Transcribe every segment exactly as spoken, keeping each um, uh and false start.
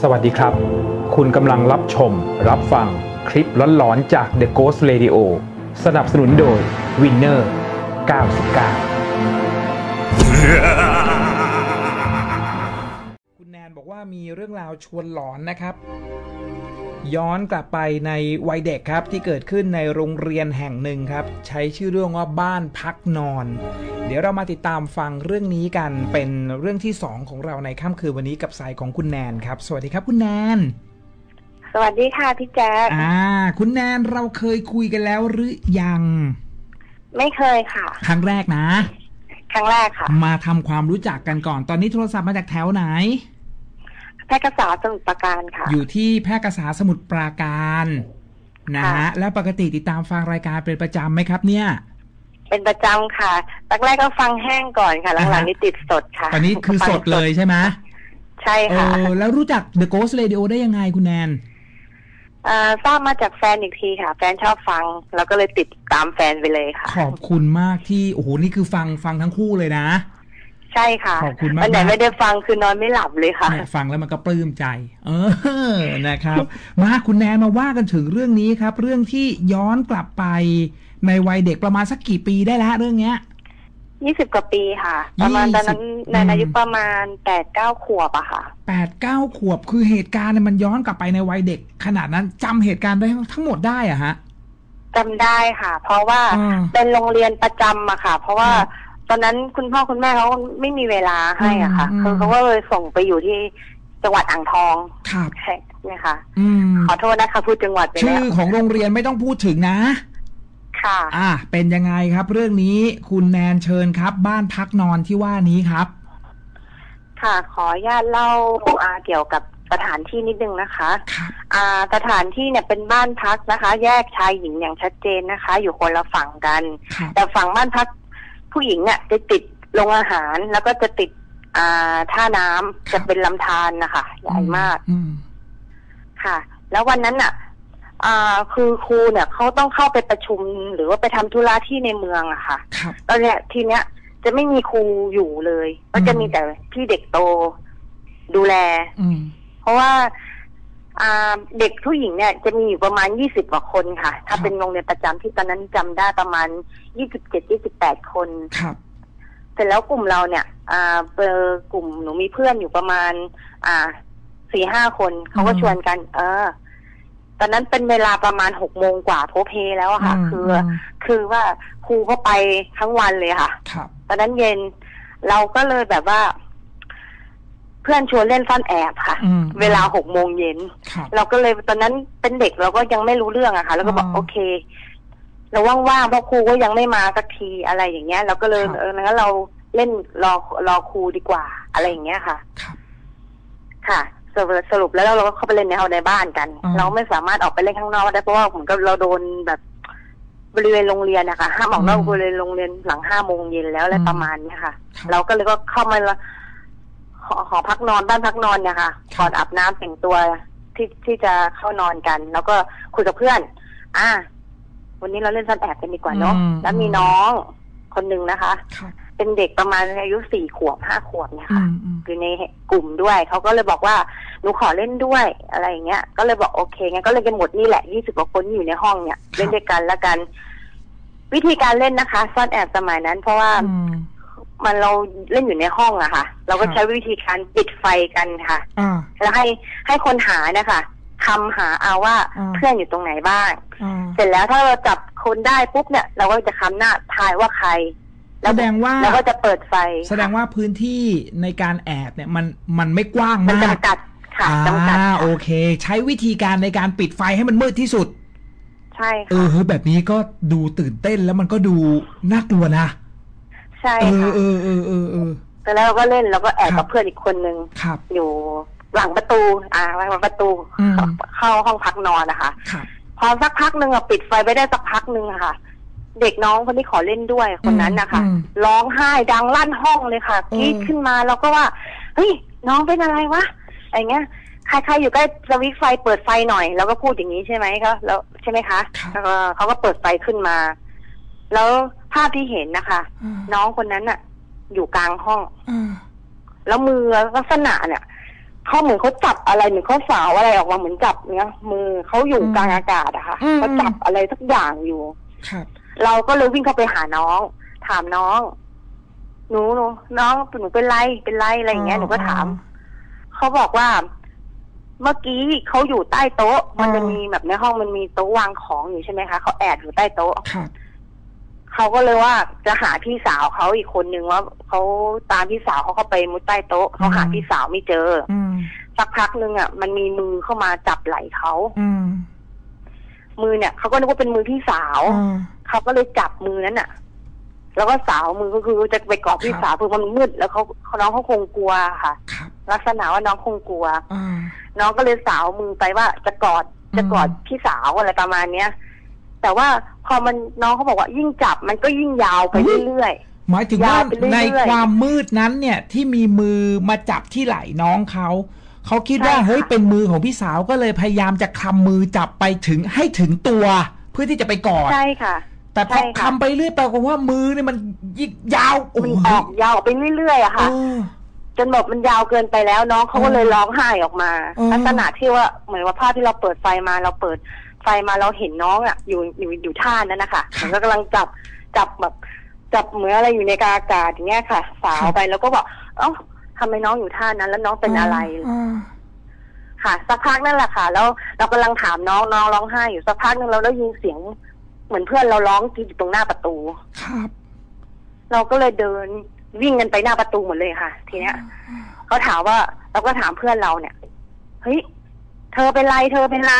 สวัสดีครับคุณกำลังรับชมรับฟังคลิปหลอนๆจาก The Ghost Radio สนับสนุนโดย Winner เก้าสิบเก้าคุณแนนบอกว่ามีเรื่องราวชวนหลอนนะครับย้อนกลับไปในวัยเด็กครับที่เกิดขึ้นในโรงเรียนแห่งหนึ่งครับใช้ชื่อเรื่องว่าบ้านพักนอนเดี๋ยวเรามาติดตามฟังเรื่องนี้กันเป็นเรื่องที่สองของเราในค่ำคืนวันนี้กับสายของคุณแนนครับสวัสดีครับคุณแนนสวัสดีค่ะพี่แจ๊คอ่าคุณแนนเราเคยคุยกันแล้วหรือยังไม่เคยค่ะครั้งแรกนะครั้งแรกค่ะมาทำความรู้จักกันก่อนตอนนี้โทรศัพท์มาจากแถวไหนแพร่กษาสมุทรปราการค่ะอยู่ที่แพร่กษาสมุทรปราการนะฮะแล้วปกติติดตามฟังรายการเป็นประจำไหมครับเนี่ยเป็นประจำค่ะแรกๆก็ฟังแห้งก่อนค่ะหลังๆนี่ติดสดค่ะตอนนี้คือสดเลยใช่ไหมใช่ค่ะแล้วรู้จัก The Ghost Radio ได้ยังไงคุณแนนอ่าทราบมาจากแฟนอีกทีค่ะแฟนชอบฟังแล้วก็เลยติดตามแฟนไปเลยค่ะขอบคุณมากที่โอ้โหนี่คือฟังฟังทั้งคู่เลยนะใช่ค่ะขอบคุณมากวันไหนไม่ได้ฟังคือนอนไม่หลับเลยค่ะฟังแล้วมันก็ปลื้มใจเออนะครับมาคุณแนนมาว่ากันถึงเรื่องนี้ครับเรื่องที่ย้อนกลับไปในวัยเด็กประมาณสักกี่ปีได้แล้วเรื่องเนี้ยยี่สิบกว่าปีค่ะประมาณตอนนั้นในอายุประมาณแปดเก้าขวบอะค่ะแปดเก้าขวบคือเหตุการณ์เนี่ยมันย้อนกลับไปในวัยเด็กขนาดนั้นจำเหตุการณ์ได้ทั้งหมดได้อะฮะจำได้ค่ะเพราะว่าเป็นโรงเรียนประจำอะค่ะเพราะว่าตอนนั้นคุณพ่อคุณแม่เขาไม่มีเวลาให้อ่ะค่ะคือเขาก็เลยส่งไปอยู่ที่จังหวัดอ่างทองครับใช่เนี่ยค่ะขอโทษนะคะพูดจังหวัดไปแล้วชื่อของโรงเรียนไม่ต้องพูดถึงนะค่ะอ่าเป็นยังไงครับเรื่องนี้คุณแนนเชิญครับบ้านพักนอนที่ว่านี้ครับค่ะขออนุญาตเล่าเกี่ยวกับสถานที่นิดนึงนะคะอ่าสถานที่เนี่ยเป็นบ้านพักนะคะแยกชายหญิงอย่างชัดเจนนะคะอยู่คนละฝั่งกันแต่ฝั่งบ้านพักผู้หญิงเนี่ยจะติดโรงอาหารแล้วก็จะติดอ่าท่าน้ำจะเป็นลำธารนะคะใหญ่มากค่ะแล้ววันนั้นอ่ะอ่าคือครูเนี่ยเขาต้องเข้าไปประชุมหรือว่าไปทำธุระที่ในเมืองอะค่ะตอนเนี้ยทีเนี้ยจะไม่มีครูอยู่เลยก็จะมีแต่พี่เด็กโตดูแลเพราะว่าอ่าเด็กผู้หญิงเนี่ยจะมีอยู่ประมาณยี่สิบกว่าคนค่ะถ้าเป็นโรงเรียนประจำที่ตอนนั้นจำได้ประมาณยี่สิบเจ็ดยี่สิบแปดคนครับเสร็จแล้วกลุ่มเราเนี่ยอ่าเปอกลุ่มหนูมีเพื่อนอยู่ประมาณอ่าสี่ห้าคนเขาก็ชวนกันเออตอนนั้นเป็นเวลาประมาณหกโมงกว่าโพเพแล้วค่ะคือคือว่าครูเขาไปทั้งวันเลยค่ะตอนนั้นเย็นเราก็เลยแบบว่าเพื่อนชวนเล่นซ่อนแอบค่ะเวลาหกโมงเย็นเราก็เลยตอนนั้นเป็นเด็กเราก็ยังไม่รู้เรื่องอะค่ะแล้วก็บอกโอเคเราว่างๆเพราะครูก็ยังไม่มาสักทีอะไรอย่างเงี้ยเราก็เลยเอองั้นเราเล่นรอรอครูดีกว่าอะไรอย่างเงี้ยค่ะค่ะสรุปแล้วเราก็เข้าไปเล่นในเอาในบ้านกันเราไม่สามารถออกไปเล่นข้างนอกได้เพราะว่าผมก็เราโดนแบบบริเวณโรงเรียนนะคะห้ามออกนอกบริเวณโรงเรียนหลังห้าโมงเย็นแล้วอะไรประมาณนี้ค่ะเราก็เลยก็เข้ามาหอหอพักนอนบ้านพักนอนเนี่ยค่ะก่อนอาบน้ำแต่งตัวที่ที่จะเข้านอนกันแล้วก็คุยกับเพื่อนอ่าวันนี้เราเล่นซ่อนแอบกันดีกว่าเนาะแล้วมีน้องคนหนึ่งนะคะเป็นเด็กประมาณอายุสี่ขวบห้าขวบเนี่ยค่ะอยู่ในกลุ่มด้วยเขาก็เลยบอกว่าหนูขอเล่นด้วยอะไรอย่างเงี้ยก็เลยบอกโอเคงั้นก็เลยกันหมดนี่แหละยี่สิบกว่าคนอยู่ในห้องเนี่ยเล่นด้วยกันแล้วกันวิธีการเล่นนะคะซ่อนแอบสมัยนั้นเพราะว่ามันเราเล่นอยู่ในห้องอะค่ะเราก็ใช้วิธีการปิดไฟกันค่ะแล้วให้ให้คนหานะคะคำหาเอาว่าเพื่อนอยู่ตรงไหนบ้างเสร็จแล้วถ้าเราจับคนได้ปุ๊บเนี่ยเราก็จะคำหน้าทายว่าใครแสดงว่าเราก็จะเปิดไฟแสดงว่าพื้นที่ในการแอบเนี่ยมันมันไม่กว้างมากมันจำกัดค่ะจำกัดโอเคใช้วิธีการในการปิดไฟให้มันมืดที่สุดใช่ค่ะเออแบบนี้ก็ดูตื่นเต้นแล้วมันก็ดูน่ากลัวนะใช่ค่ะเออเออเออเออแต่แล้วเราก็เล่นแล้วก็แอบกับเพื่อนอีกคนนึงอยู่หลังประตูอ่าหลังประตูเข้าห้องพักนอนนะคะพอสักพักหนึ่งอ่ะปิดไฟไปได้สักพักหนึ่งค่ะเด็กน้องคนที่ขอเล่นด้วยคนนั้นนะคะร้องไห้ดังลั่นห้องเลยค่ะกรี๊ดขึ้นมาเราก็ว่าเฮ้ยน้องเป็นอะไรวะอะไรเงี้ยใครๆอยู่ใกล้สวิตช์ไฟเปิดไฟหน่อยแล้วก็พูดอย่างนี้ใช่ไหมคะแล้วใช่ไหมคะแล้วก็เขาก็เปิดไฟขึ้นมาแล้วภาพที่เห็นนะคะน้องคนนั้นน่ะอยู่กลางห้องแล้วมือลักษณะเนี่ยเขาเหมือนเขาจับอะไรเหมือนเขาสาวอะไรออกมาเหมือนจับเนี้ยมือเขาอยู่กลางอากาศอะค่ะเขาจับอะไรสักอย่างอยู่เราก็เลยวิ่งเข้าไปหาน้องถามน้องหนูหนูน้องหนูเป็นไรเป็นไรอะไรอย่างเงี้ยหนูก็ถามเขาบอกว่าเมื่อกี้เขาอยู่ใต้โต๊ะมันจะมีแบบในห้องมันมีโต๊ะวางของอยู่ใช่ไหมคะเขาแอบอยู่ใต้โต๊ะเขาก็เลยว่าจะหาพี่สาวเขาอีกคนนึงว่าเขาตามพี่สาวเขาเข้าไปมุดใต้โต๊ะเขาหาพี่สาวไม่เจอสักพักนึงอ่ะมันมีมือเข้ามาจับไหล่เขามือเนี่ยเขาก็นึกว่าเป็นมือพี่สาวเขาก็เลยจับมือนั้นอ่ะแล้วก็สาวมือก็คือจะไปกอดพี่สาวเพื่อมันมืดแล้วเขาน้องเขาคงกลัวค่ะลักษณะว่าน้องคงกลัวน้องก็เลยสาวมือไปว่าจะกอดจะกอดพี่สาวอะไรประมาณเนี้ยแต่ว่าพอมันน้องเขาบอกว่ายิ่งจับมันก็ยิ่งยาวไปเรื่อยๆหมายถึงว่าในความมืดนั้นเนี่ยที่มีมือมาจับที่ไหล่น้องเขาเขาคิดว่าเฮ้ยเป็นมือของพี่สาวก็เลยพยายามจะคลำมือจับไปถึงให้ถึงตัวเพื่อที่จะไปกอดใช่ค่ะแต่พอคลำไปเรื่อยไปกว่ามือเนี่ยมันยิ่งยาวมันออกยาวไปเรื่อยๆอะค่ะจนแบบมันยาวเกินไปแล้วน้องเขาก็เลยร้องไห้ออกมาลักษณะที่ว่าเหมือนว่าภาพที่เราเปิดไฟมาเราเปิดไฟมาเราเห็นน้องอ่ะอยู่อยู่อยู่ท่านั้นนะคะมันก็กำลังจับจับแบบจับเหมือนอะไรอยู่ในอากาศอย่างเงี้ยค่ะสาวไปแล้วก็บอกเอ้าทำไมน้องอยู่ท่านั้นแล้วน้องเป็นอะไรค่ะสักพักนั่นแหละค่ะแล้วเรากำลังถามน้องน้องร้องไห้อยู่สักพักนึงเราได้ยินเสียงเหมือนเพื่อนเราร้องอยู่ตรงหน้าประตูครับเราก็เลยเดินวิ่งกันไปหน้าประตูหมดเลยค่ะทีเนี้ยเขาถามว่าเราก็ถามเพื่อนเราเนี่ยเฮ้ยเธอเป็นไรเธอเป็นไร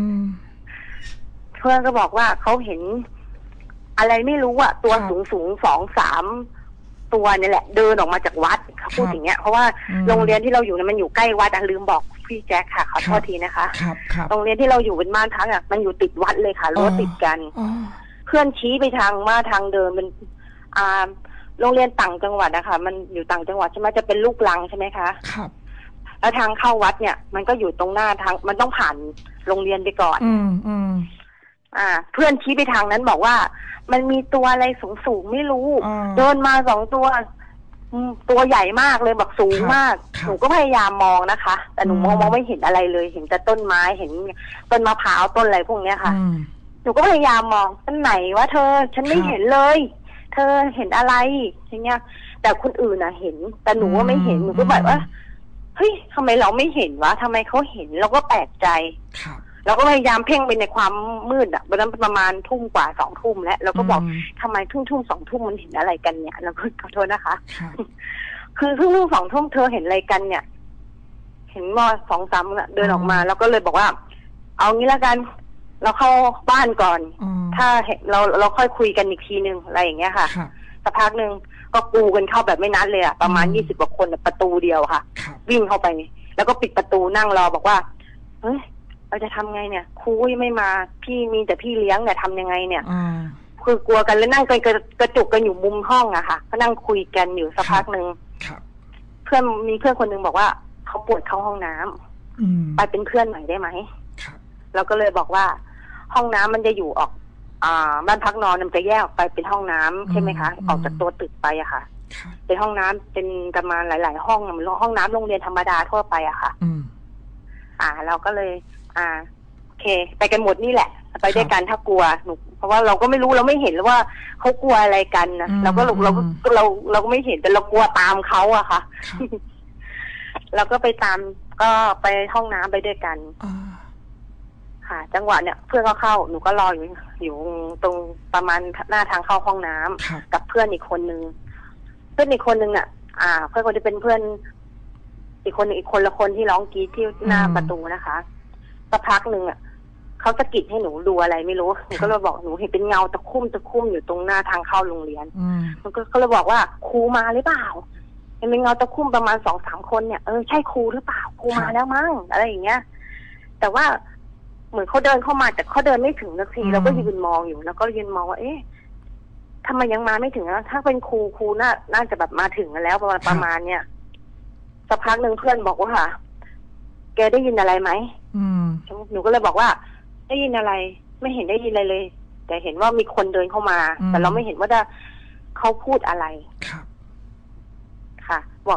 เพื่อนก็บอกว่าเขาเห็นอะไรไม่รู้อะตัวสูงสูงสองสามตัวนี่แหละเดินออกมาจากวัดเขาพูดอย่างเงี้ยเพราะว่าโรงเรียนที่เราอยู่เนี่ยมันอยู่ใกล้วัดอะลืมบอกพี่แจ็คค่ะขอโทษทีนะคะโรงเรียนที่เราอยู่เป็นบ้านพักอะมันอยู่ติดวัดเลยค่ะรั้วติดกันเพื่อนชี้ไปทางมาทางเดินมันอ่าโรงเรียนต่างจังหวัดอะค่ะมันอยู่ต่างจังหวัดใช่ไหมจะเป็นลูกรังใช่ไหมคะครับแล้วทางเข้าวัดเนี่ยมันก็อยู่ตรงหน้าทางมันต้องผ่านโรงเรียนไปก่อนอืมอืมอ่าเพื่อนชี้ไปทางนั้นบอกว่ามันมีตัวอะไรสูงสูงไม่รู้เดินมาสองตัวตัวใหญ่มากเลยแบบสูงมากหนูก็พยายามมองนะคะแต่หนูมองมองไม่เห็นอะไรเลยเห็นแต่ต้นไม้เห็นต้นมะพร้าวต้นอะไรพวกเนี้ยค่ะหนูก็พยายามมองต้นไหนวะเธอฉันไม่เห็นเลยเธอเห็นอะไรอย่างเงี้ยแต่คนอื่นน่ะเห็นแต่หนูว่าไม่เห็นหนูก็แบบว่าเฮ้ยทำไมเราไม่เห็นวะทำไมเขาเห็นเราก็แปลกใจเราก็พยายามเพ่งไปในความมืดอ่ะวันนั้นประมาณทุ่มกว่าสองทุ่มแล้วเราก็บอกทำไมทุ่มทุ่มสองทุ่มมันเห็นอะไรกันเนี่ยเราก็ขอโทษนะคะคือทุ่มทุ่มสองทุ่มเธอเห็นอะไรกันเนี่ยเห็นว่าสองสามเดินออกมาเราก็เลยบอกว่าเอางี้ละกันเราเข้าบ้านก่อนถ้าเราเราค่อยคุยกันอีกทีนึงอะไรอย่างเงี้ยค่ะสักพักนึงก็กูกันเข้าแบบไม่นัดเลยอ่ะประมาณยี่สิบกว่าคนประตูเดียวค่ะวิ่งเข้าไปแล้วก็ปิดประตูนั่งรอบอกว่าเฮ้ยเราจะทำไงเนี่ยครูยังไม่มาพี่มีแต่พี่เลี้ยงเนี่ยทำยังไงเนี่ยคือกลัวกันแล้วนั่งกันกระจุกกันอยู่มุมห้องอะค่ะก็นั่งคุยกันอยู่สักพักนึงเพื่อนมีเพื่อนคนนึงบอกว่าเขาปวดเข้าห้องน้ำไปเป็นเพื่อนหน่อยได้ไหมเราก็เลยบอกว่าห้องน้ำมันจะอยู่ออกอ่าบ้านพักนอนมันจะแยกออกไปเป็นห้องน้ำใช่ไหมคะออกจากตัวตึกไปอะค่ะเป็นห้องน้ำเป็นประมาณหลายๆห้องเหมือนห้องน้ำโรงเรียนธรรมดาทั่วไปอะค่ะอ่าเราก็เลยอ่าโอเคไปกันหมดนี่แหละไปด้วยกันถ้ากลัวหนูเพราะว่าเราก็ไม่รู้เราไม่เห็นว่าเขากลัวอะไรกันนะเราก็เราเราเราเราก็ไม่เห็นแต่เรากลัวตามเขาอะค่ะเราก็ไปตามก็ไปห้องน้ำไปด้วยกันค่ะจังหวะเนี่ยเพื่อนก็เข้าหนูก็รออยู่อยู่ตรงประมาณหน้าทางเข้าห้องน้ำกับเพื่อนอีกคนนึงเพื่อนอีกคนนึงอ่ะอ่าเพื่อนคนที่เป็นเพื่อนอีกคนอีกคนละคนที่ร้องกรี๊ดที่หน้าประตูนะคะสักพักหนึ่งอ่ะเขาสะกิดให้หนูดูอะไรไม่รู้หนูก็เลยบอกหนูเห็นเป็นเงาตะคุ่มตะคุ่มอยู่ตรงหน้าทางเข้าโรงเรียนมันก็เขาเลยบอกว่าครูมาหรือเปล่าเห็นเป็นเงาตะคุ่มประมาณสองสามคนเนี่ยเออใช่ครูหรือเปล่าครูมาแล้วมั้งอะไรอย่างเงี้ยแต่ว่าเหมือนเขาเดินเข้ามาแต่เขาเดินไม่ถึงนาทีเราก็ยืนมองอยู่แล้วก็ยืนมองว่าเอ๊ะทำไมยังมาไม่ถึงอ่ะถ้าเป็นครูครูน่าน่าจะแบบมาถึงแล้วประมาณประมาณเนี้ยสักพักหนึ่งเพื่อนบอกว่าค่ะแกได้ยินอะไรไหมหนูก็เลยบอกว่าได้ยินอะไรไม่เห็นได้ยินอะไรเลยแต่เห็นว่ามีคนเดินเข้ามาแต่เราไม่เห็นว่าเขาพูดอะไรค่ะบอก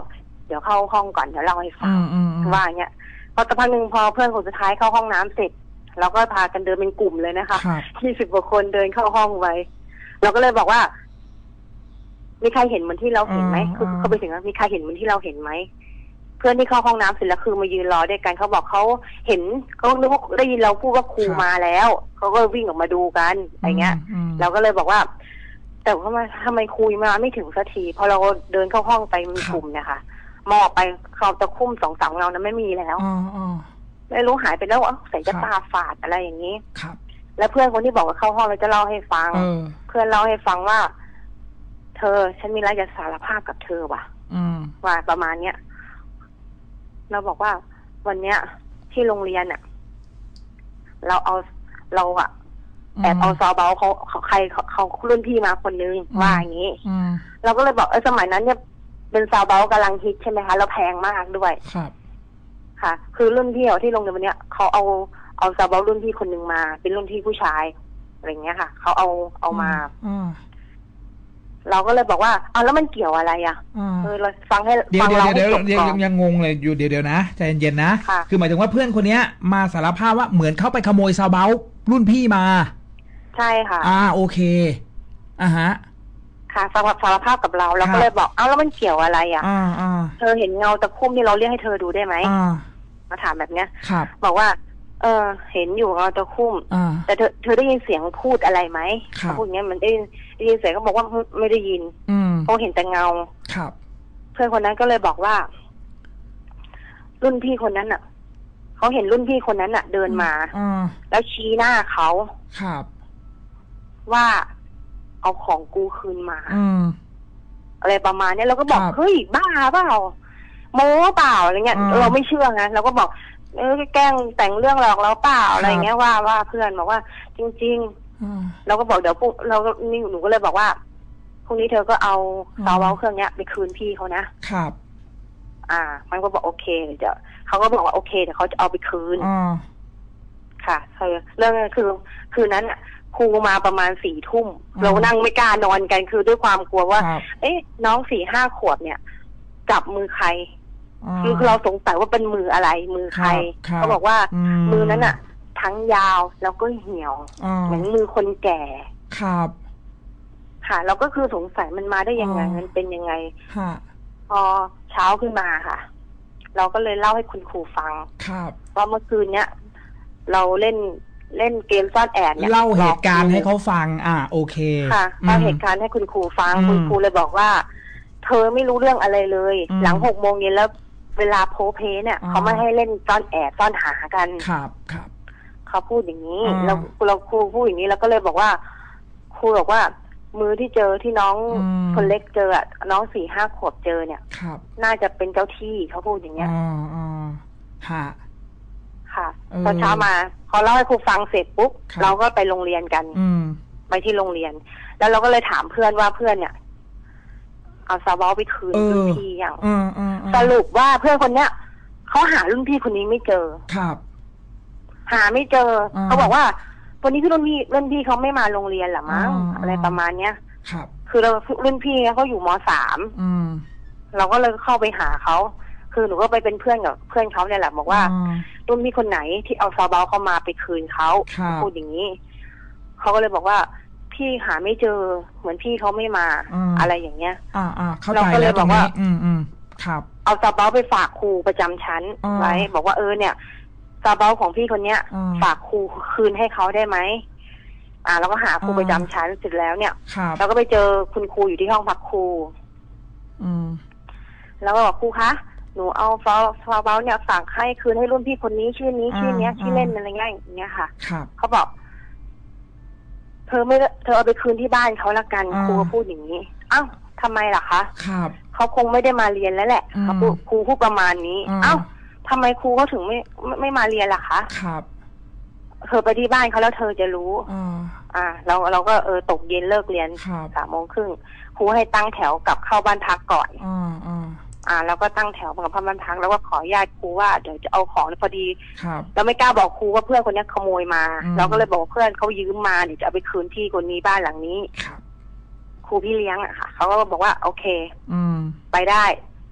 ดี๋ยวเข้าห้องก่อนเดี๋ยวเล่าให้ฟังอืมอืมว่าอย่างเงี้ยพอสักพักหนึ่งพอเพื่อนคนสุดท้ายเข้าห้องน้ำเสร็จเราก็พากันเดินเป็นกลุ่มเลยนะคะครับยี่สิบกว่าคนเดินเข้าห้องไว้เราก็เลยบอกว่ามีใครเห็นเหมือนที่เราเห็นไหมคือเขาไปถึงว่ามีใครเห็นเหมือนที่เราเห็นไหมเพื่อนที่เข้าห้องน้ำเสร็จแล้วคือมายืนรอด้วยกันเขาบอกเขาเห็นเขาคิดว่าได้ยินเราพูดว่าครูมาแล้วเขาก็วิ่งออกมาดูกันอะไรเงี้ยเราก็เลยบอกว่าแต่ว่าทำไมครูมาไม่ถึงสักทีพอเราเดินเข้าห้องไปมีกลุ่มเนี่ยค่ะมองไปเขาตะคุ่มสองสามเงานั้นไม่มีแล้วไม่รู้หายไปแล้วใส่จะตาฝาดอะไรอย่างนี้ครับแล้วเพื่อนคนที่บอกว่าเข้าห้องเราจะเล่าให้ฟังเพื่อนเล่าให้ฟังว่าเธอฉันมีอะไรจะสารภาพกับเธอว่ะว่าประมาณเนี้ยเราบอกว่าวันเนี้ยที่โรงเรียนอ่ะเราเอาเราอ่ะแอบเอาซอเบาเขาเขาใครเขาเขารุ่นพี่มาคนนึงว่าอย่างนี้เราก็เลยบอกเออสมัยนั้นเนี่ยเป็นซาวเบากำลังฮิตใช่ไหมคะแล้วแพงมากด้วยครับค่ะคือรุ่นพี่ที่โรงเรียนวันเนี้ยเขาเอาเอาซาวเบารุ่นพี่คนนึงมาเป็นรุ่นพี่ผู้ชายอะไรเงี้ยค่ะเขาเอาเอามาเราก็เลยบอกว่าเอาแล้วมันเกี่ยวอะไรอ่ะเออเราฟังให้ฟังเราเดี๋ยวเดี๋ยวยังยังงงเลยอยู่เดี๋ยวเดี๋ยวนะใจเย็นๆนะคือหมายถึงว่าเพื่อนคนนี้มาสารภาพว่าเหมือนเขาไปขโมยซาวเบารุ่นพี่มาใช่ค่ะอ่าโอเคอ่าฮะค่ะสารสารภาพกับเราเราก็เลยบอกเอ้าแล้วมันเกี่ยวอะไรอ่ะอ่าอ่าเธอเห็นเงาตะคุ่มที่เราเรียกให้เธอดูได้ไหมอ่ามาถามแบบเนี้ยครับบอกว่าเออเห็นอยู่เงาตะคุ่มแต่เธอเธอได้ยินเสียงพูดอะไรไหมเขาพูดอย่างเงี้ยมันได้ได้ยินเสียงเขาบอกว่าไม่ได้ยินเขาเห็นแต่เงาครับเพื่อนคนนั้นก็เลยบอกว่ารุ่นพี่คนนั้นอ่ะเขาเห็นรุ่นพี่คนนั้นอ่ะเดินมาแล้วชี้หน้าเขาครับว่าเอาของกูคืนมาอะไรประมาณนี้เราก็บอกเฮ้ยบ้าเปล่าโม้เปล่าอะไรเงี้ยเราไม่เชื่อไงเราก็บอกเออแกล้งแต่งเรื่องหลอกเราเปล่าอะไรเงี้ยว่าว่าเพื่อนบอกว่าจริงๆเราก็บอกเดี๋ยวพวกเรานี่หนูก็เลยบอกว่าพรุ่งนี้เธอก็เอาซาวเบาเครื่องเนี้ยไปคืนพี่เขานะครับอ่ามันก็บอกโอเคเดี๋ยวเขาก็บอกว่าโอเคเดี๋ยวเขาจะเอาไปคืนค่ะคือเรื่องคือคืนนั้นอ่ะครูมาประมาณสี่ทุ่มเรานั่งไม่กล้านอนกันคือด้วยความกลัวว่าเอ๊ะน้องสี่ห้าขวบเนี่ยจับมือใครคือเราสงสัยว่าเป็นมืออะไรมือใครเขาบอกว่ามือนั้นอ่ะทั้งยาวแล้วก็เหี่ยวเหมือนมือคนแก่ครับค่ะเราก็คือสงสัยมันมาได้ยังไงมันเป็นยังไงพอเช้าขึ้นมาค่ะเราก็เลยเล่าให้คุณครูฟังว่าเมื่อคืนเนี้ยเราเล่นเล่นเกมซ่อนแอบเนี่ยเล่าเหตุการณ์ให้เขาฟังอ่าโอเคค่ะเล่าเหตุการณ์ให้คุณครูฟังคุณครูเลยบอกว่าเธอไม่รู้เรื่องอะไรเลยหลังหกโมงเย็นแล้วเวลาโพเพเนี่ยเขาไม่ให้เล่นซ่อนแอบซ่อนหากันครับครับเขาพูดอย่างนี้เราเราครูพูดอย่างนี้เราก็เลยบอกว่าครูบอกว่ามือที่เจอที่น้องคนเล็กเจออ่ะน้องสี่ห้าขวบเจอเนี่ยน่าจะเป็นเจ้าที่เขาพูดอย่างเงี้ยอ๋ออ๋อฮะค่ะพอเช้ามาพอเล่าให้ครูฟังเสร็จปุ๊บเราก็ไปโรงเรียนกันไปที่โรงเรียนแล้วเราก็เลยถามเพื่อนว่าเพื่อนเนี่ยเอาซาบอลไปคืนรุ่นพี่อย่างสรุปว่าเพื่อนคนเนี้ยเขาหารุ่นพี่คนนี้ไม่เจอครับหาไม่เจอเขาบอกว่าวันนี้พี่รุ่นพี่รุ่นพี่เขาไม่มาโรงเรียนหรอมั้งอะไรประมาณเนี้ยครับคือเรารุ่นพี่เขาอยู่ม.สามเราก็เลยเข้าไปหาเขาคือหนูก็ไปเป็นเพื่อนกับเพื่อนเขาเนี่ยแหละบอกว่ารุ่นพี่คนไหนที่เอาซาเบาเข้ามาไปคืนเขาพูดอย่างนี้เขาก็เลยบอกว่าพี่หาไม่เจอเหมือนพี่เขาไม่มาอะไรอย่างเงี้ยเราก็เลยบอกว่าอืมอืมครับเอาซาเบาไปฝากครูประจำชั้นไว้บอกว่าเออเนี่ยซาเบาของพี่คนเนี้ยฝากครูคืนให้เขาได้ไหมอ่าเราก็หาครูประจำชั้นเสร็จแล้วเนี่ยเราก็ไปเจอคุณครูอยู่ที่ห้องพักครูอืมแล้วก็บอกครูคะหนูเอาฟาวฟาวเบลเนี่ยฝากให้คืนให้รุ่นพี่คนนี้ชื่อนี้ชื่อเนี้ยชื่อเล่นอะไรเงี้ยอย่างเงี้ยค่ะเขาบอกเธอไม่เธอเอาไปคืนที่บ้านเขาละกันครูพูดอย่างนี้อ้าวทำไมล่ะคะครับเขาคงไม่ได้มาเรียนแล้วแหละเขาพูดครูพูดประมาณนี้อ้าวทำไมครูเขาถึงไม่ไม่มาเรียนล่ะคะครับเธอไปที่บ้านเขาแล้วเธอจะรู้อ่าเราเราก็เออตกเย็นเลิกเรียนสามโมงครึ่งครูให้ตั้งแถวกลับเข้าบ้านพักก่อนอ่าอ่าอ่าแล้วก็ตั้งแถวกับพ่อบ้านพักแล้วก็ขอญาติครูว่าเดี๋ยวจะเอาของพอดีเราไม่กล้าบอกครูว่าเพื่อนคนนี้ขโมยมาเราก็เลยบอกเพื่อนเขายืมมาเดี๋ยวจะเอาไปคืนที่คนนี้บ้านหลังนี้ครูพี่เลี้ยงอะค่ะเขาก็บอกว่าโอเคอืมไปได้แ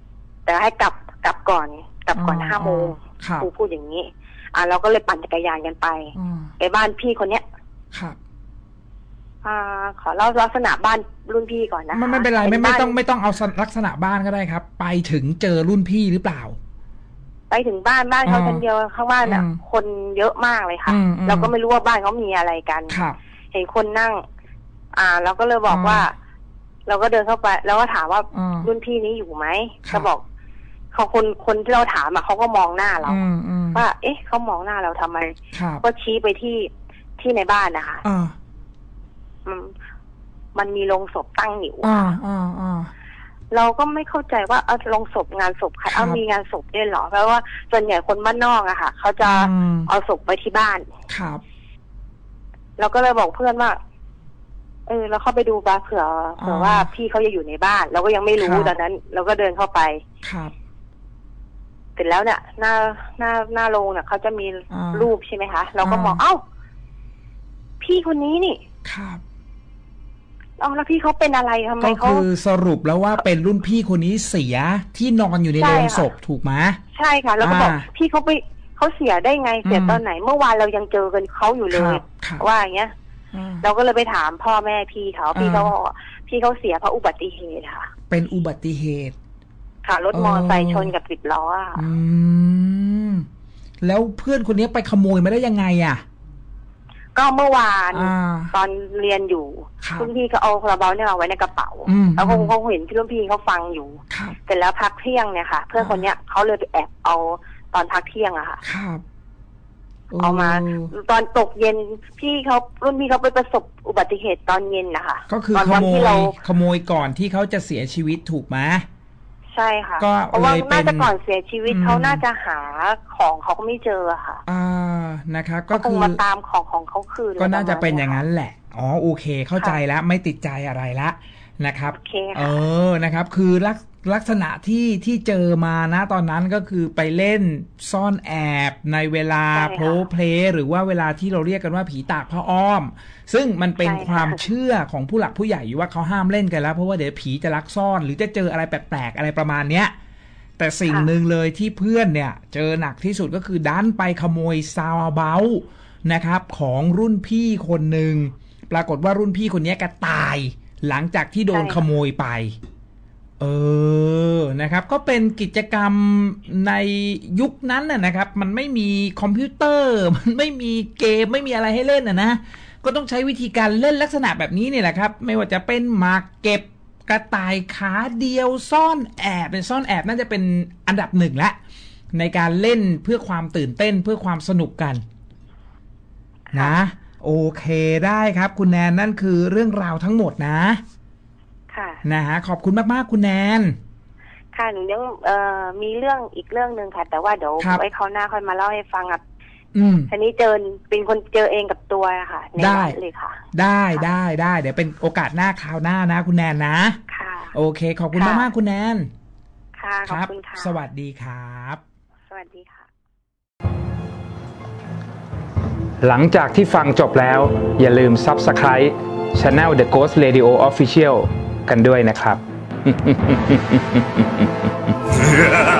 แต่ให้กลับกลับก่อนกลับก่อนห้าโมงครูพูดอย่างนี้อ่าเราก็เลยปั่นจักรยานกันไปไปบ้านพี่คนเนี้ยครับอ่าขอเล่าลักษณะบ้านรุ่นพี่ก่อนนะคะไม่เป็นไรไม่ไม่ต้องไม่ต้องเอาลักษณะบ้านก็ได้ครับไปถึงเจอรุ่นพี่หรือเปล่าไปถึงบ้านบ้านเขาคนเดียวข้างบ้านอ่ะคนเยอะมากเลยค่ะเราก็ไม่รู้ว่าบ้านเขามีอะไรกันเห็นคนนั่งอ่าเราก็เลยบอกว่าเราก็เดินเข้าไปแล้วก็ถามว่ารุ่นพี่นี้อยู่ไหมเขาบอกเขาคนคนที่เราถามอ่ะเขาก็มองหน้าเราว่าเอ๊ะเขามองหน้าเราทำไมก็ชี้ไปที่ที่ในบ้านนะคะมันมีโลงศพตั้งอยู่เราก็ไม่เข้าใจว่าเอาโลงศพงานศพใครเอามีงานศพได้หรอเพราะว่าส่วนใหญ่คนบ้านนอกอะค่ะเขาจะเอาศพไปที่บ้านครับเราก็เลยบอกเพื่อนว่าเออเราเข้าไปดูบ้านเผื่อเผื่อว่าพี่เขาจะอยู่ในบ้านเราก็ยังไม่รู้ตอนนั้นเราก็เดินเข้าไปครับเสร็จแล้วเนี่ยหน้าหน้าหน้าโรงเนี่ยเขาจะมีรูปใช่ไหมคะเราก็มองเอ้าพี่คนนี้นี่ครับอ๋อแล้วพี่เขาเป็นอะไรทำไมเขาก็คือสรุปแล้วว่าเป็นรุ่นพี่คนนี้เสียที่นอนอยู่ในโรงศพถูกไหมใช่ค่ะแล้วก็บอกพี่เขาไปเขาเสียได้ไงเสียตอนไหนเมื่อวานเรายังเจอกันเขาอยู่เลยว่าอย่างเงี้ยเราก็เลยไปถามพ่อแม่พี่เขาพี่เขาพี่เขาเสียเพราะอุบัติเหตุค่ะเป็นอุบัติเหตุค่ะรถมอเตอร์ไซค์ชนกับสิบล้ออ่ะอืมแล้วเพื่อนคนนี้ไปขโมยมาได้ยังไงอ่ะก็เมื่อวานตอนเรียนอยู่รุ่นพี่เขาเอาคาราบาวเนี่ยเอาไว้ในกระเป๋าแล้วคงเขาเห็นที่รุ่นพี่เขาฟังอยู่เสร็จแล้วพักเที่ยงเนี่ยค่ะเพื่อนคนเนี้ยเขาเลยไปแอบเอาตอนพักเที่ยงอะค่ะเอามาตอนตกเย็นพี่เขารุ่นพี่เขาไปประสบอุบัติเหตุตอนเย็นนะคะก็คือขโมยขโมยก่อนที่เขาจะเสียชีวิตถูกไหมใช่ค่ะเพราะว่าน่าจะก่อนเสียชีวิตเขาน่าจะหาของเขาก็ไม่เจอค่ะอ่านะครับก็คือมาตามของของเขาคืนก็น่าจะเป็นอย่างนั้นแหละอ๋อโอเคเข้าใจแล้วไม่ติดใจอะไรละนะครับเออนะครับคือลักลักษณะที่ที่เจอมานะตอนนั้นก็คือไปเล่นซ่อนแอบในเวลาโพลเพลหรือว่าเวลาที่เราเรียกกันว่าผีตากผ้าอ้อมซึ่งมันเป็นความเชื่อของผู้หลักผู้ใหญ่อยู่ว่าเขาห้ามเล่นกันแล้วเพราะว่าเดี๋ยวผีจะลักซ่อนหรือจะเจออะไรแปลกๆอะไรประมาณเนี้ยแต่สิ่งหนึ่งเลยที่เพื่อนเนี่ยเจอหนักที่สุดก็คือดันไปขโมยซาวเบลนะครับของรุ่นพี่คนหนึ่งปรากฏว่ารุ่นพี่คนนี้ก็ตายหลังจากที่โดนขโมยไปเออนะครับก็เป็นกิจกรรมในยุคนั้นน่ะนะครับมันไม่มีคอมพิวเตอร์มันไม่มีเกมไม่มีอะไรให้เล่นน่ะนะก็ต้องใช้วิธีการเล่นลักษณะแบบนี้เนี่ยแหละครับไม่ว่าจะเป็นหมากเก็บกระต่ายขาเดียวซ่อนแอบเป็นซ่อนแอบน่าจะเป็นอันดับหนึ่งละในการเล่นเพื่อความตื่นเต้นเพื่อความสนุกกันนะโอเคได้ครับคุณแนนนั่นคือเรื่องราวทั้งหมดนะค่ะนะฮะขอบคุณมากๆคุณแนนค่ะหนูยังเอ่อมีเรื่องอีกเรื่องนึงค่ะแต่ว่าเดี๋ยวไว้คราวหน้าค่อยมาเล่าให้ฟังอ่ะอืมทีนี้เจอเป็นคนเจอเองกับตัวค่ะได้เลยค่ะได้ได้ได้เดี๋ยวเป็นโอกาสหน้าคราวหน้านะคุณแนนนะค่ะโอเคขอบคุณมากๆคุณแนนค่ะขอบคุณค่ะสวัสดีครับสวัสดีค่ะหลังจากที่ฟังจบแล้วอย่าลืม Subscribe Channel The Ghost Radio Official กันด้วยนะครับ